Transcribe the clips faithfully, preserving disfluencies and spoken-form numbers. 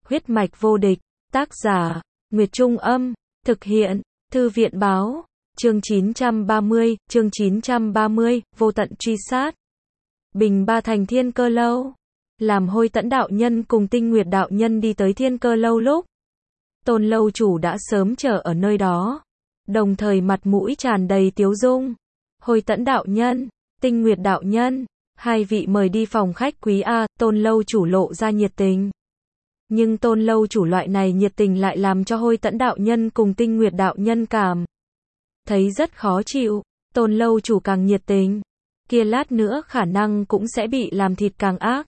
Huyết mạch vô địch, tác giả, Nguyệt Trung Âm, thực hiện, Thư viện Báo, chương chín trăm ba mươi, chương chín trăm ba mươi, vô tận truy sát. Bình Ba thành Thiên Cơ Lâu. Làm Hôi Tẫn đạo nhân cùng Tinh Nguyệt đạo nhân đi tới Thiên Cơ Lâu lúc, Tôn lâu chủ đã sớm chờ ở nơi đó, đồng thời mặt mũi tràn đầy tiếu dung. Hôi Tẫn đạo nhân, Tinh Nguyệt đạo nhân, hai vị mời đi phòng khách quý a. Tôn lâu chủ lộ ra nhiệt tình. Nhưng Tôn lâu chủ loại này nhiệt tình lại làm cho Hôi Tẫn đạo nhân cùng Tinh Nguyệt đạo nhân cảm thấy rất khó chịu. Tôn lâu chủ càng nhiệt tình, kia lát nữa khả năng cũng sẽ bị làm thịt càng ác.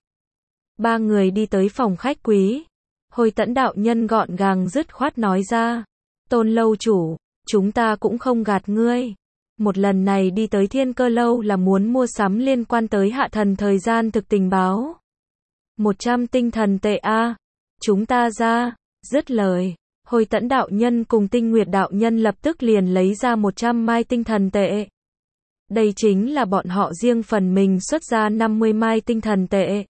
Ba người đi tới phòng khách quý. Hôi Tẫn đạo nhân gọn gàng dứt khoát nói ra, Tôn lâu chủ, chúng ta cũng không gạt ngươi. Một lần này đi tới Thiên Cơ Lâu là muốn mua sắm liên quan tới hạ thần thời gian thực tình báo. một trăm tinh thần tệ a. Chúng ta ra. Dứt lời, Hôi Tẫn đạo nhân cùng Tinh Nguyệt đạo nhân lập tức liền lấy ra một trăm mai tinh thần tệ. Đây chính là bọn họ riêng phần mình xuất ra năm mươi mai tinh thần tệ.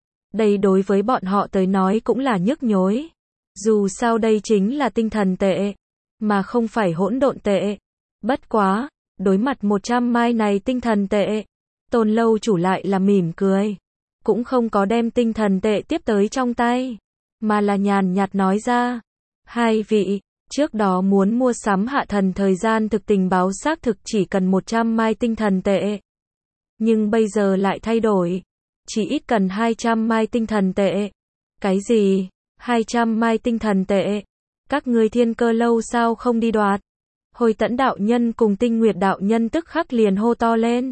Đây đối với bọn họ tới nói cũng là nhức nhối. Dù sao đây chính là tinh thần tệ, mà không phải hỗn độn tệ. Bất quá, đối mặt một trăm mai này tinh thần tệ, Tôn lâu chủ lại là mỉm cười. Cũng không có đem tinh thần tệ tiếp tới trong tay, mà là nhàn nhạt nói ra, hai vị, trước đó muốn mua sắm hạ thần thời gian thực tình báo xác thực chỉ cần một trăm mai tinh thần tệ. Nhưng bây giờ lại thay đổi, chỉ ít cần hai trăm mai tinh thần tệ. Cái gì? hai trăm mai tinh thần tệ? Các ngươi Thiên Cơ Lâu sao không đi đoạt? Hôi Tẫn đạo nhân cùng Tinh Nguyệt đạo nhân tức khắc liền hô to lên.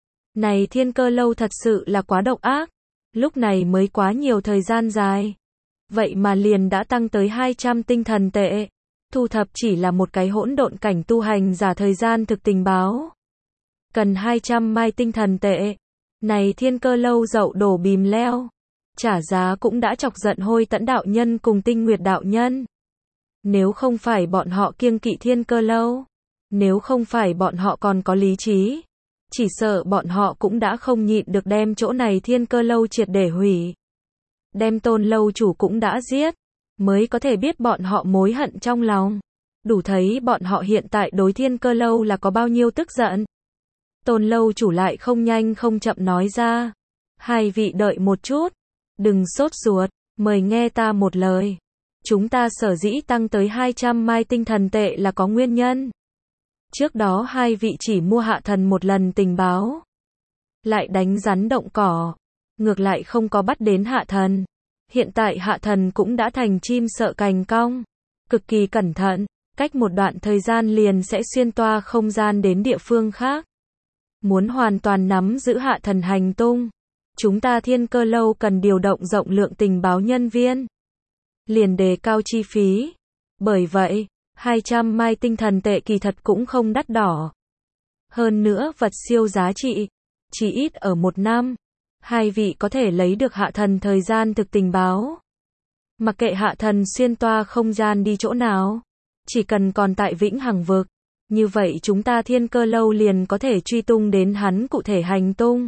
Này Thiên Cơ Lâu thật sự là quá độc ác. Lúc này mới quá nhiều thời gian dài, vậy mà liền đã tăng tới hai trăm tinh thần tệ. Thu thập chỉ là một cái hỗn độn cảnh tu hành giả thời gian thực tình báo, cần hai trăm mai tinh thần tệ. Này Thiên Cơ Lâu dậu đổ bìm leo, trả giá cũng đã chọc giận Hôi Tẫn đạo nhân cùng Tinh Nguyệt đạo nhân. Nếu không phải bọn họ kiêng kỵ Thiên Cơ Lâu, nếu không phải bọn họ còn có lý trí, chỉ sợ bọn họ cũng đã không nhịn được đem chỗ này Thiên Cơ Lâu triệt để hủy. Đem Tôn lâu chủ cũng đã giết, mới có thể biết bọn họ mối hận trong lòng. Đủ thấy bọn họ hiện tại đối Thiên Cơ Lâu là có bao nhiêu tức giận. Tôn lâu chủ lại không nhanh không chậm nói ra, hai vị đợi một chút, đừng sốt ruột, mời nghe ta một lời. Chúng ta sở dĩ tăng tới hai trăm mai tinh thần tệ là có nguyên nhân. Trước đó hai vị chỉ mua hạ thần một lần tình báo, lại đánh rắn động cỏ, ngược lại không có bắt đến hạ thần. Hiện tại hạ thần cũng đã thành chim sợ cành cong, cực kỳ cẩn thận, cách một đoạn thời gian liền sẽ xuyên toa không gian đến địa phương khác. Muốn hoàn toàn nắm giữ hạ thần hành tung, chúng ta Thiên Cơ Lâu cần điều động rộng lượng tình báo nhân viên, liền đề cao chi phí. Bởi vậy, hai trăm mai tinh thần tệ kỳ thật cũng không đắt đỏ. Hơn nữa vật siêu giá trị, chỉ ít ở một năm, hai vị có thể lấy được hạ thần thời gian thực tình báo. Mặc kệ hạ thần xuyên toa không gian đi chỗ nào, chỉ cần còn tại Vĩnh Hằng vực, như vậy chúng ta Thiên Cơ Lâu liền có thể truy tung đến hắn cụ thể hành tung.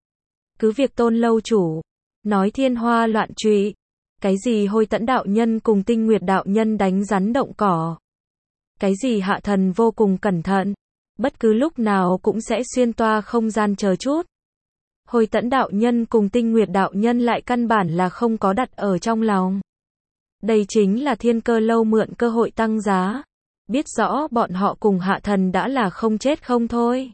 Cứ việc Tôn lâu chủ nói thiên hoa loạn trụy, cái gì Hôi Tẫn đạo nhân cùng Tinh Nguyệt đạo nhân đánh rắn động cỏ, cái gì hạ thần vô cùng cẩn thận, bất cứ lúc nào cũng sẽ xuyên toa không gian chờ chút. Hôi Tẫn đạo nhân cùng Tinh Nguyệt đạo nhân lại căn bản là không có đặt ở trong lòng. Đây chính là Thiên Cơ Lâu mượn cơ hội tăng giá, biết rõ bọn họ cùng hạ thần đã là không chết không thôi.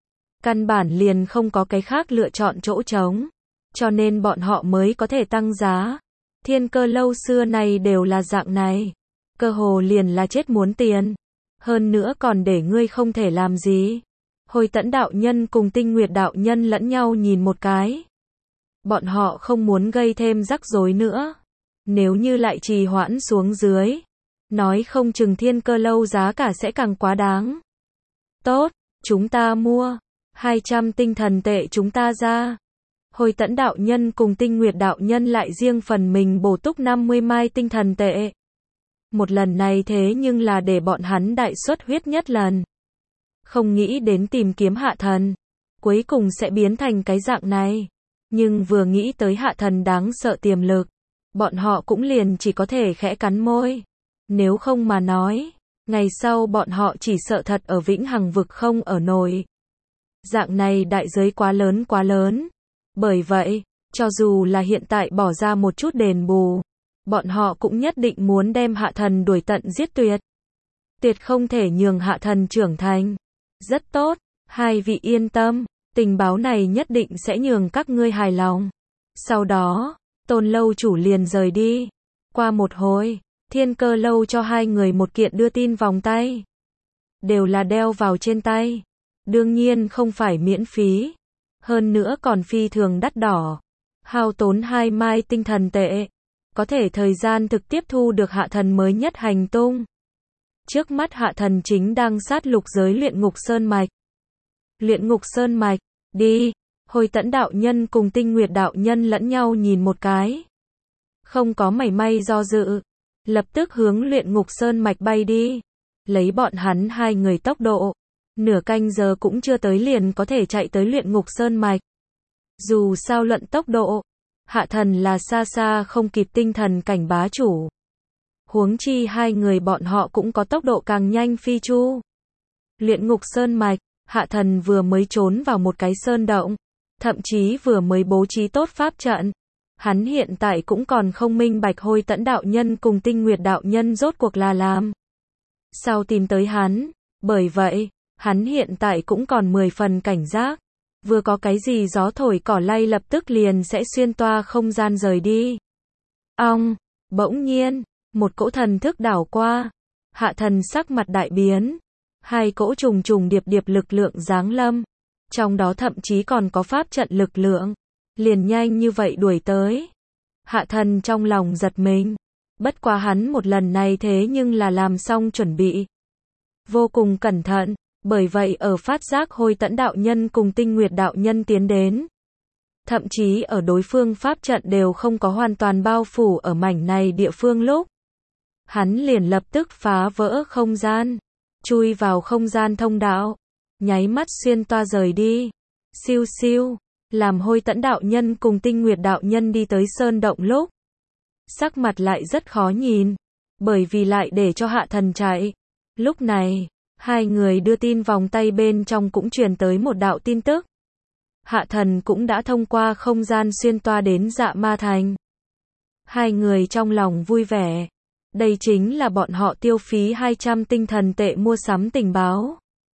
Căn bản liền không có cái khác lựa chọn chỗ trống, cho nên bọn họ mới có thể tăng giá. Thiên Cơ Lâu xưa này đều là dạng này, cơ hồ liền là chết muốn tiền, hơn nữa còn để ngươi không thể làm gì. Hôi Tẫn đạo nhân cùng Tinh Nguyệt đạo nhân lẫn nhau nhìn một cái. Bọn họ không muốn gây thêm rắc rối nữa. Nếu như lại trì hoãn xuống dưới, nói không chừng Thiên Cơ Lâu giá cả sẽ càng quá đáng. Tốt, chúng ta mua. hai trăm tinh thần tệ chúng ta ra. Hôi Tẫn đạo nhân cùng Tinh Nguyệt đạo nhân lại riêng phần mình bổ túc năm mươi mai tinh thần tệ. Một lần này thế nhưng là để bọn hắn đại xuất huyết nhất lần. Không nghĩ đến tìm kiếm hạ thần, cuối cùng sẽ biến thành cái dạng này. Nhưng vừa nghĩ tới hạ thần đáng sợ tiềm lực, bọn họ cũng liền chỉ có thể khẽ cắn môi. Nếu không mà nói, ngày sau bọn họ chỉ sợ thật ở vĩnh hằng vực không ở nổi. Dạng này đại giới quá lớn quá lớn. Bởi vậy, cho dù là hiện tại bỏ ra một chút đền bù, bọn họ cũng nhất định muốn đem hạ thần đuổi tận giết tuyệt. Tuyệt không thể nhường hạ thần trưởng thành. Rất tốt, hai vị yên tâm, tình báo này nhất định sẽ nhường các ngươi hài lòng. Sau đó, Tôn lâu chủ liền rời đi. Qua một hồi, Thiên Cơ lâu cho hai người một kiện đưa tin vòng tay. Đều là đeo vào trên tay. Đương nhiên không phải miễn phí. Hơn nữa còn phi thường đắt đỏ. Hao tốn hai mai tinh thần tệ. Có thể thời gian thực tiếp thu được hạ thần mới nhất hành tung. Trước mắt hạ thần chính đang sát lục giới luyện ngục sơn mạch. Luyện ngục sơn mạch, đi. Hồi Tẫn đạo nhân cùng Tinh Nguyệt đạo nhân lẫn nhau nhìn một cái. Không có mảy may do dự. Lập tức hướng luyện ngục sơn mạch bay đi. Lấy bọn hắn hai người tốc độ. Nửa canh giờ cũng chưa tới liền có thể chạy tới luyện ngục sơn mạch. Dù sao luận tốc độ, hạ thần là xa xa không kịp tinh thần cảnh bá chủ. Huống chi hai người bọn họ cũng có tốc độ càng nhanh phi chu. Luyện ngục sơn mạch, hạ thần vừa mới trốn vào một cái sơn động. Thậm chí vừa mới bố trí tốt pháp trận. Hắn hiện tại cũng còn không minh bạch Hồi Tẫn đạo nhân cùng Tinh Nguyệt đạo nhân rốt cuộc là làm sao tìm tới hắn. Bởi vậy, hắn hiện tại cũng còn mười phần cảnh giác. Vừa có cái gì gió thổi cỏ lay lập tức liền sẽ xuyên toa không gian rời đi. Ong, bỗng nhiên, một cỗ thần thức đảo qua. Hạ thần sắc mặt đại biến. Hai cỗ trùng trùng điệp điệp lực lượng giáng lâm. Trong đó thậm chí còn có pháp trận lực lượng. Liền nhanh như vậy đuổi tới. Hạ thần trong lòng giật mình. Bất quá hắn một lần này thế nhưng là làm xong chuẩn bị. Vô cùng cẩn thận. Bởi vậy ở phát giác Hồi Tẫn đạo nhân cùng Tinh Nguyệt đạo nhân tiến đến. Thậm chí ở đối phương pháp trận đều không có hoàn toàn bao phủ ở mảnh này địa phương lúc. Hắn liền lập tức phá vỡ không gian. Chui vào không gian thông đạo. Nháy mắt xuyên toa rời đi. Siêu siêu. Làm Hồi Tẫn đạo nhân cùng Tinh Nguyệt đạo nhân đi tới sơn động lúc. Sắc mặt lại rất khó nhìn. Bởi vì lại để cho hạ thần chạy. Lúc này, hai người đưa tin vòng tay bên trong cũng truyền tới một đạo tin tức. Hạ thần cũng đã thông qua không gian xuyên toa đến Dạ Ma Thành. Hai người trong lòng vui vẻ. Đây chính là bọn họ tiêu phí hai trăm tinh thần tệ mua sắm tình báo.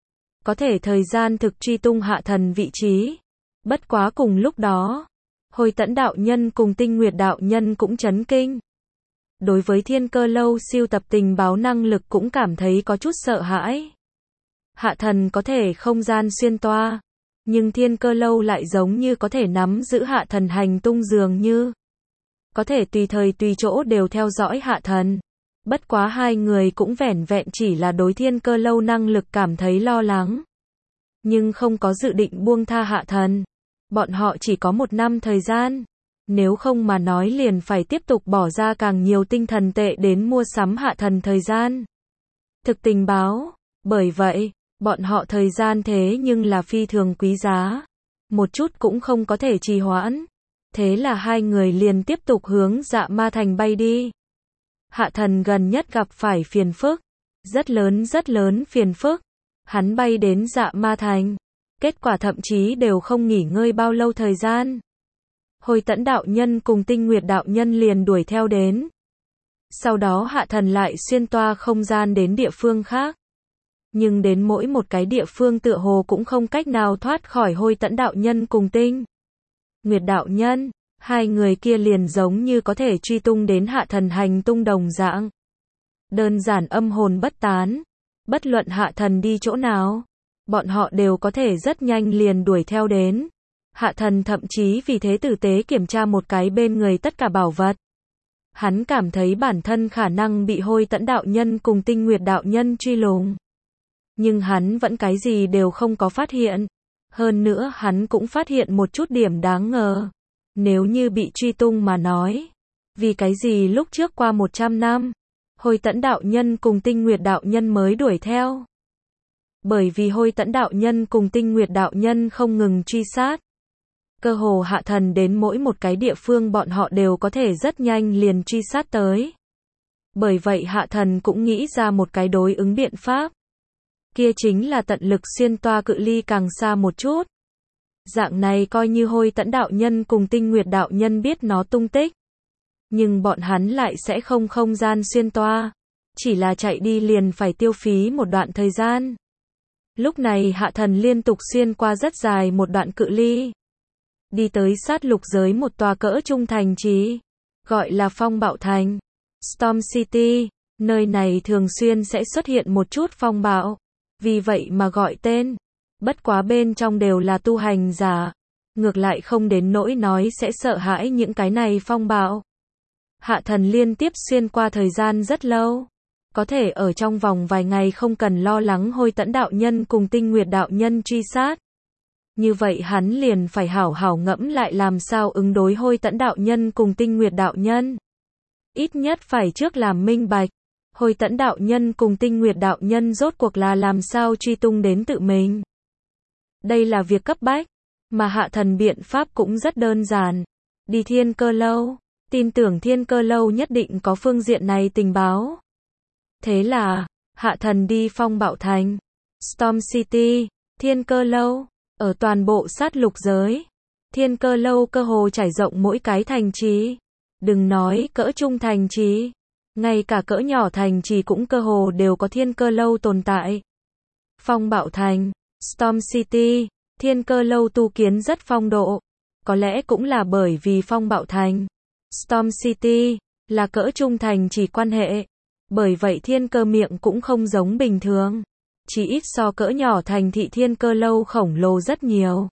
Có thể thời gian thực truy tung hạ thần vị trí. Bất quá cùng lúc đó, Hồi Tẫn đạo nhân cùng Tinh Nguyệt đạo nhân cũng chấn kinh. Đối với Thiên Cơ lâu siêu tập tình báo năng lực cũng cảm thấy có chút sợ hãi. Hạ thần có thể không gian xuyên toa, nhưng Thiên Cơ lâu lại giống như có thể nắm giữ hạ thần hành tung dường như. Có thể tùy thời tùy chỗ đều theo dõi hạ thần. Bất quá hai người cũng vẻn vẹn chỉ là đối Thiên Cơ lâu năng lực cảm thấy lo lắng. Nhưng không có dự định buông tha hạ thần. Bọn họ chỉ có một năm thời gian. Nếu không mà nói liền phải tiếp tục bỏ ra càng nhiều tinh thần tệ đến mua sắm hạ thần thời gian. Thực tình báo. Bởi vậy, bọn họ thời gian thế nhưng là phi thường quý giá. Một chút cũng không có thể trì hoãn. Thế là hai người liền tiếp tục hướng Dạ Ma Thành bay đi. Hạ thần gần nhất gặp phải phiền phức. Rất lớn rất lớn phiền phức. Hắn bay đến Dạ Ma Thành. Kết quả thậm chí đều không nghỉ ngơi bao lâu thời gian. Hồi Tẫn đạo nhân cùng Tinh Nguyệt đạo nhân liền đuổi theo đến. Sau đó hạ thần lại xuyên toa không gian đến địa phương khác. Nhưng đến mỗi một cái địa phương tựa hồ cũng không cách nào thoát khỏi Hồi Tẫn đạo nhân cùng Tinh Nguyệt đạo nhân. Hai người kia liền giống như có thể truy tung đến hạ thần hành tung đồng dạng. Đơn giản âm hồn bất tán. Bất luận hạ thần đi chỗ nào, bọn họ đều có thể rất nhanh liền đuổi theo đến. Hạ thần thậm chí vì thế tử tế kiểm tra một cái bên người tất cả bảo vật. Hắn cảm thấy bản thân khả năng bị Hồi Tẫn đạo nhân cùng Tinh Nguyệt đạo nhân truy lùng. Nhưng hắn vẫn cái gì đều không có phát hiện. Hơn nữa hắn cũng phát hiện một chút điểm đáng ngờ. Nếu như bị truy tung mà nói. Vì cái gì lúc trước qua một trăm năm, Hồi Tẫn đạo nhân cùng Tinh Nguyệt đạo nhân mới đuổi theo. Bởi vì Hồi Tẫn đạo nhân cùng Tinh Nguyệt đạo nhân không ngừng truy sát. Cơ hồ hạ thần đến mỗi một cái địa phương bọn họ đều có thể rất nhanh liền truy sát tới. Bởi vậy hạ thần cũng nghĩ ra một cái đối ứng biện pháp. Kia chính là tận lực xuyên toa cự ly càng xa một chút. Dạng này coi như Hôi Tẫn đạo nhân cùng Tinh Nguyệt đạo nhân biết nó tung tích. Nhưng bọn hắn lại sẽ không không gian xuyên toa. Chỉ là chạy đi liền phải tiêu phí một đoạn thời gian. Lúc này hạ thần liên tục xuyên qua rất dài một đoạn cự ly. Đi tới sát lục giới một tòa cỡ trung thành trì. Gọi là Phong Bạo Thành. Storm City. Nơi này thường xuyên sẽ xuất hiện một chút phong bạo. Vì vậy mà gọi tên. Bất quá bên trong đều là tu hành giả. Ngược lại không đến nỗi nói sẽ sợ hãi những cái này phong bạo. Hạ thần liên tiếp xuyên qua thời gian rất lâu. Có thể ở trong vòng vài ngày không cần lo lắng Hôi Tẫn đạo nhân cùng Tinh Nguyệt đạo nhân truy sát. Như vậy hắn liền phải hảo hảo ngẫm lại làm sao ứng đối Hôi Tẫn đạo nhân cùng Tinh Nguyệt đạo nhân. Ít nhất phải trước làm minh bạch. Hôi Tẫn đạo nhân cùng Tinh Nguyệt đạo nhân rốt cuộc là làm sao truy tung đến tự mình. Đây là việc cấp bách, mà hạ thần biện pháp cũng rất đơn giản. Đi Thiên Cơ Lâu, tin tưởng Thiên Cơ Lâu nhất định có phương diện này tình báo. Thế là, hạ thần đi Phong Bạo Thành, Storm City, Thiên Cơ Lâu, ở toàn bộ sát lục giới. Thiên Cơ Lâu cơ hồ trải rộng mỗi cái thành trì. Đừng nói cỡ trung thành trì, ngay cả cỡ nhỏ thành trì cũng cơ hồ đều có Thiên Cơ Lâu tồn tại. Phong Bạo Thành, Storm City, Thiên Cơ Lâu tu kiến rất phong độ. Có lẽ cũng là bởi vì Phong Bạo Thành, Storm City, là cỡ trung thành chỉ quan hệ. Bởi vậy Thiên Cơ miệng cũng không giống bình thường. Chỉ ít so cỡ nhỏ thành thị Thiên Cơ Lâu khổng lồ rất nhiều.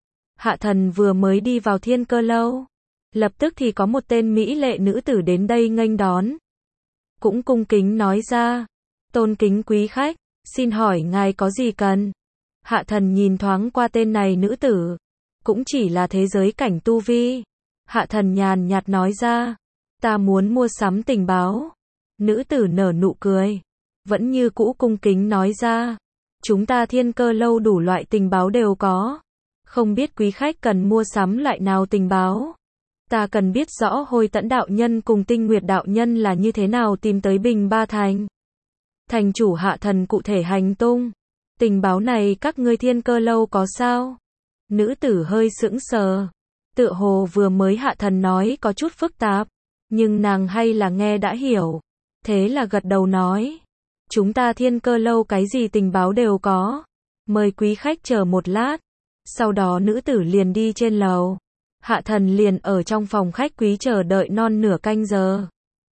Hạ thần vừa mới đi vào Thiên Cơ Lâu. Lập tức thì có một tên mỹ lệ nữ tử đến đây nghênh đón. Cũng cung kính nói ra. Tôn kính quý khách, xin hỏi ngài có gì cần? Hạ thần nhìn thoáng qua tên này nữ tử. Cũng chỉ là thế giới cảnh tu vi. Hạ thần nhàn nhạt nói ra. Ta muốn mua sắm tình báo. Nữ tử nở nụ cười. Vẫn như cũ cung kính nói ra. Chúng ta Thiên Cơ Lâu đủ loại tình báo đều có. Không biết quý khách cần mua sắm loại nào tình báo. Ta cần biết rõ Hôi Tẫn đạo nhân cùng Tinh Nguyệt đạo nhân là như thế nào tìm tới Bình Ba Thành. Thành chủ hạ thần cụ thể hành tung. Tình báo này các ngươi Thiên Cơ Lâu có sao? Nữ tử hơi sững sờ. Tựa hồ vừa mới hạ thần nói có chút phức tạp. Nhưng nàng hay là nghe đã hiểu. Thế là gật đầu nói. Chúng ta Thiên Cơ Lâu cái gì tình báo đều có. Mời quý khách chờ một lát. Sau đó nữ tử liền đi trên lầu. Hạ thần liền ở trong phòng khách quý chờ đợi non nửa canh giờ.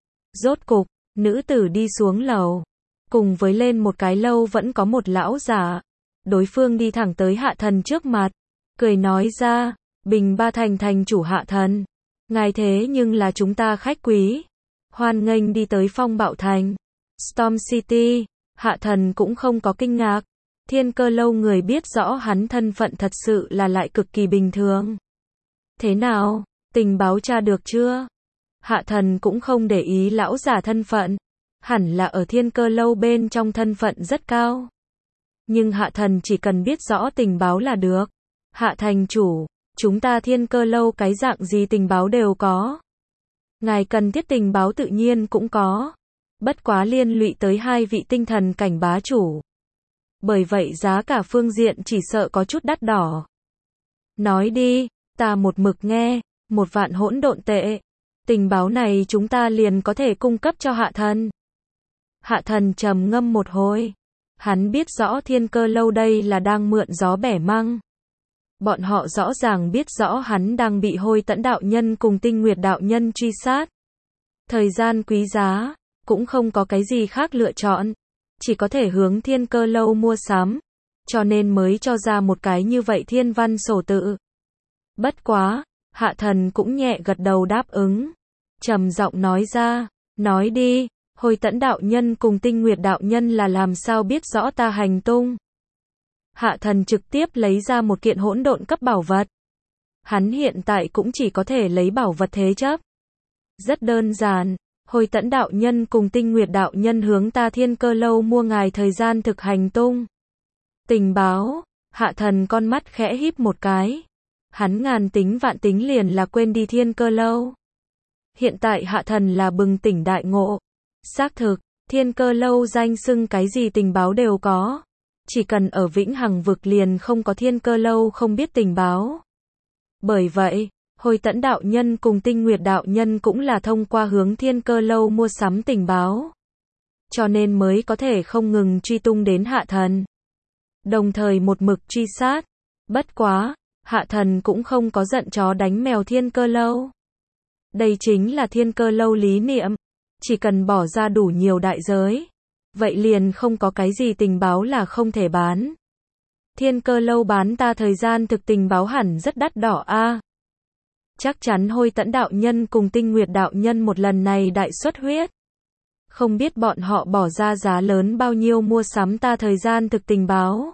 Rốt cục, nữ tử đi xuống lầu. Cùng với lên một cái lâu vẫn có một lão giả. Đối phương đi thẳng tới hạ thần trước mặt. Cười nói ra, Bình Ba Thành thành chủ hạ thần. Ngài thế nhưng là chúng ta khách quý. Hoan nghênh đi tới Phong Bạo Thành, Storm City. Hạ thần cũng không có kinh ngạc. Thiên Cơ Lâu người biết rõ hắn thân phận thật sự là lại cực kỳ bình thường. Thế nào, tình báo tra được chưa? Hạ thần cũng không để ý lão giả thân phận. Hẳn là ở Thiên Cơ Lâu bên trong thân phận rất cao. Nhưng hạ thần chỉ cần biết rõ tình báo là được. Hạ thành chủ, chúng ta Thiên Cơ Lâu cái dạng gì tình báo đều có. Ngài cần thiết tình báo tự nhiên cũng có. Bất quá liên lụy tới hai vị tinh thần cảnh bá chủ. Bởi vậy giá cả phương diện chỉ sợ có chút đắt đỏ. Nói đi, ta một mực nghe, một vạn hỗn độn tệ. Tình báo này chúng ta liền có thể cung cấp cho hạ thần. Hạ thần trầm ngâm một hồi. Hắn biết rõ Thiên Cơ Lâu đây là đang mượn gió bẻ măng. Bọn họ rõ ràng biết rõ hắn đang bị Hôi Tẫn đạo nhân cùng Tinh Nguyệt đạo nhân truy sát. Thời gian quý giá, cũng không có cái gì khác lựa chọn. Chỉ có thể hướng Thiên Cơ Lâu mua sắm. Cho nên mới cho ra một cái như vậy thiên văn sổ tự. Bất quá, hạ thần cũng nhẹ gật đầu đáp ứng. Trầm giọng nói ra, nói đi, Hôi Tẫn đạo nhân cùng Tinh Nguyệt đạo nhân là làm sao biết rõ ta hành tung. Hạ thần trực tiếp lấy ra một kiện hỗn độn cấp bảo vật. Hắn hiện tại cũng chỉ có thể lấy bảo vật thế chấp. Rất đơn giản, Hôi Tẫn đạo nhân cùng Tinh Nguyệt đạo nhân hướng ta Thiên Cơ Lâu mua ngài thời gian thực hành tung. Tình báo, hạ thần con mắt khẽ híp một cái. Hắn ngàn tính vạn tính liền là quên đi Thiên Cơ Lâu. Hiện tại Hạ Thần là bừng tỉnh đại ngộ. Xác thực, Thiên Cơ Lâu danh xưng cái gì tình báo đều có. Chỉ cần ở Vĩnh Hằng vực liền không có Thiên Cơ Lâu không biết tình báo. Bởi vậy, Hồi Tẫn đạo nhân cùng Tinh Nguyệt đạo nhân cũng là thông qua hướng Thiên Cơ Lâu mua sắm tình báo. Cho nên mới có thể không ngừng truy tung đến Hạ Thần. Đồng thời một mực truy sát. Bất quá, Hạ Thần cũng không có giận chó đánh mèo Thiên Cơ Lâu. Đây chính là Thiên Cơ Lâu lý niệm. Chỉ cần bỏ ra đủ nhiều đại giới. Vậy liền không có cái gì tình báo là không thể bán. Thiên Cơ Lâu bán ta thời gian thực tình báo hẳn rất đắt đỏ a. À. Chắc chắn Hồi Tẫn đạo nhân cùng Tinh Nguyệt đạo nhân một lần này đại xuất huyết. Không biết bọn họ bỏ ra giá lớn bao nhiêu mua sắm ta thời gian thực tình báo.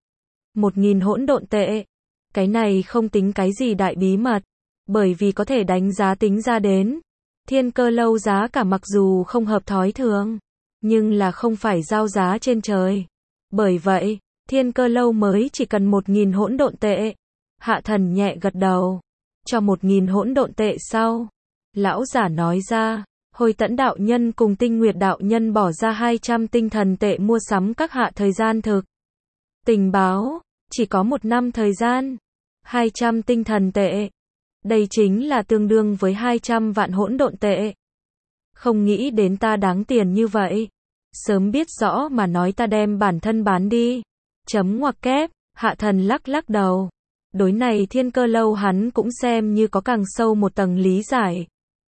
Một nghìn hỗn độn tệ. Cái này không tính cái gì đại bí mật. Bởi vì có thể đánh giá tính ra đến. Thiên Cơ Lâu giá cả mặc dù không hợp thói thường. Nhưng là không phải giao giá trên trời. Bởi vậy, Thiên Cơ Lâu mới chỉ cần một nghìn hỗn độn tệ. Hạ Thần nhẹ gật đầu. Cho một nghìn hỗn độn tệ sau. Lão giả nói ra. Hồi Tẫn đạo nhân cùng Tinh Nguyệt đạo nhân bỏ ra hai trăm tinh thần tệ mua sắm các hạ thời gian thực. Tình báo, chỉ có một năm thời gian. hai trăm tinh thần tệ. Đây chính là tương đương với hai trăm vạn hỗn độn tệ. Không nghĩ đến ta đáng tiền như vậy. Sớm biết rõ mà nói ta đem bản thân bán đi. Chấm ngoặc kép, Hạ Thần lắc lắc đầu. Đối này Thiên Cơ Lâu hắn cũng xem như có càng sâu một tầng lý giải.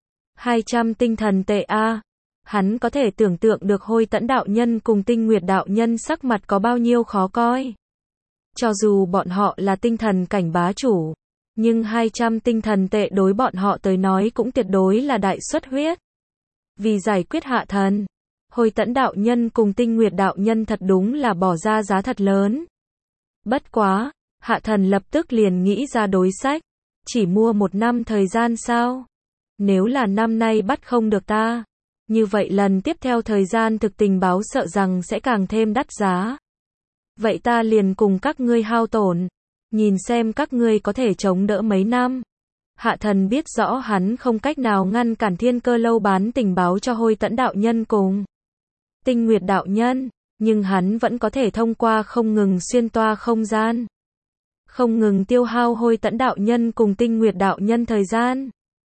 hai trăm tinh thần tệ a. À. Hắn có thể tưởng tượng được Hồi Tẫn đạo nhân cùng Tinh Nguyệt đạo nhân sắc mặt có bao nhiêu khó coi. Cho dù bọn họ là tinh thần cảnh bá chủ, nhưng hai trăm tinh thần tệ đối bọn họ tới nói cũng tuyệt đối là đại xuất huyết. Vì giải quyết Hạ Thần, Hồi Tẫn đạo nhân cùng Tinh Nguyệt đạo nhân thật đúng là bỏ ra giá thật lớn. Bất quá, Hạ Thần lập tức liền nghĩ ra đối sách. Chỉ mua một năm thời gian sao? Nếu là năm nay bắt không được ta, như vậy lần tiếp theo thời gian thực tình báo sợ rằng sẽ càng thêm đắt giá. Vậy ta liền cùng các ngươi hao tổn, nhìn xem các ngươi có thể chống đỡ mấy năm. Hạ Thần biết rõ hắn không cách nào ngăn cản Thiên Cơ Lâu bán tình báo cho Hồi Tẫn đạo nhân cùng Tinh Nguyệt đạo nhân, nhưng hắn vẫn có thể thông qua không ngừng xuyên toa không gian, không ngừng tiêu hao Hồi Tẫn đạo nhân cùng Tinh Nguyệt đạo nhân thời gian.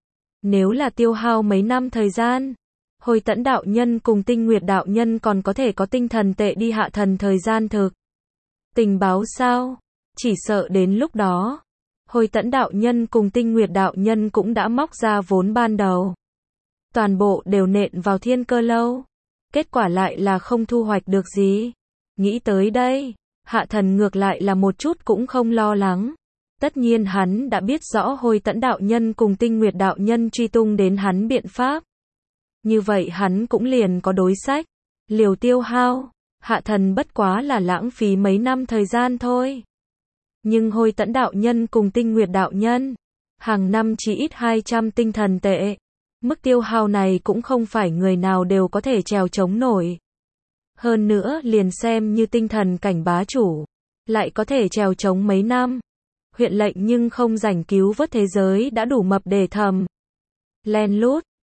Nếu là tiêu hao mấy năm thời gian, Hồi Tẫn đạo nhân cùng Tinh Nguyệt đạo nhân còn có thể có tinh thần tệ đi Hạ Thần thời gian thực. Tình báo sao? Chỉ sợ đến lúc đó, Hồi Tẫn đạo nhân cùng Tinh Nguyệt đạo nhân cũng đã móc ra vốn ban đầu. Toàn bộ đều nện vào Thiên Cơ Lâu. Kết quả lại là không thu hoạch được gì. Nghĩ tới đây, Hạ Thần ngược lại là một chút cũng không lo lắng. Tất nhiên hắn đã biết rõ Hồi Tẫn đạo nhân cùng Tinh Nguyệt đạo nhân truy tung đến hắn biện pháp. Như vậy hắn cũng liền có đối sách. Liều tiêu hao, Hạ Thần bất quá là lãng phí mấy năm thời gian thôi. Nhưng Hồi Tẫn đạo nhân cùng Tinh Nguyệt đạo nhân, hàng năm chỉ ít hai trăm tinh thần tệ. Mức tiêu hao này cũng không phải người nào đều có thể trèo chống nổi. Hơn nữa liền xem như tinh thần cảnh bá chủ, lại có thể trèo chống mấy năm. Huyện lệnh nhưng không rảnh cứu vớt thế giới đã đủ mập để thầm. Len lút,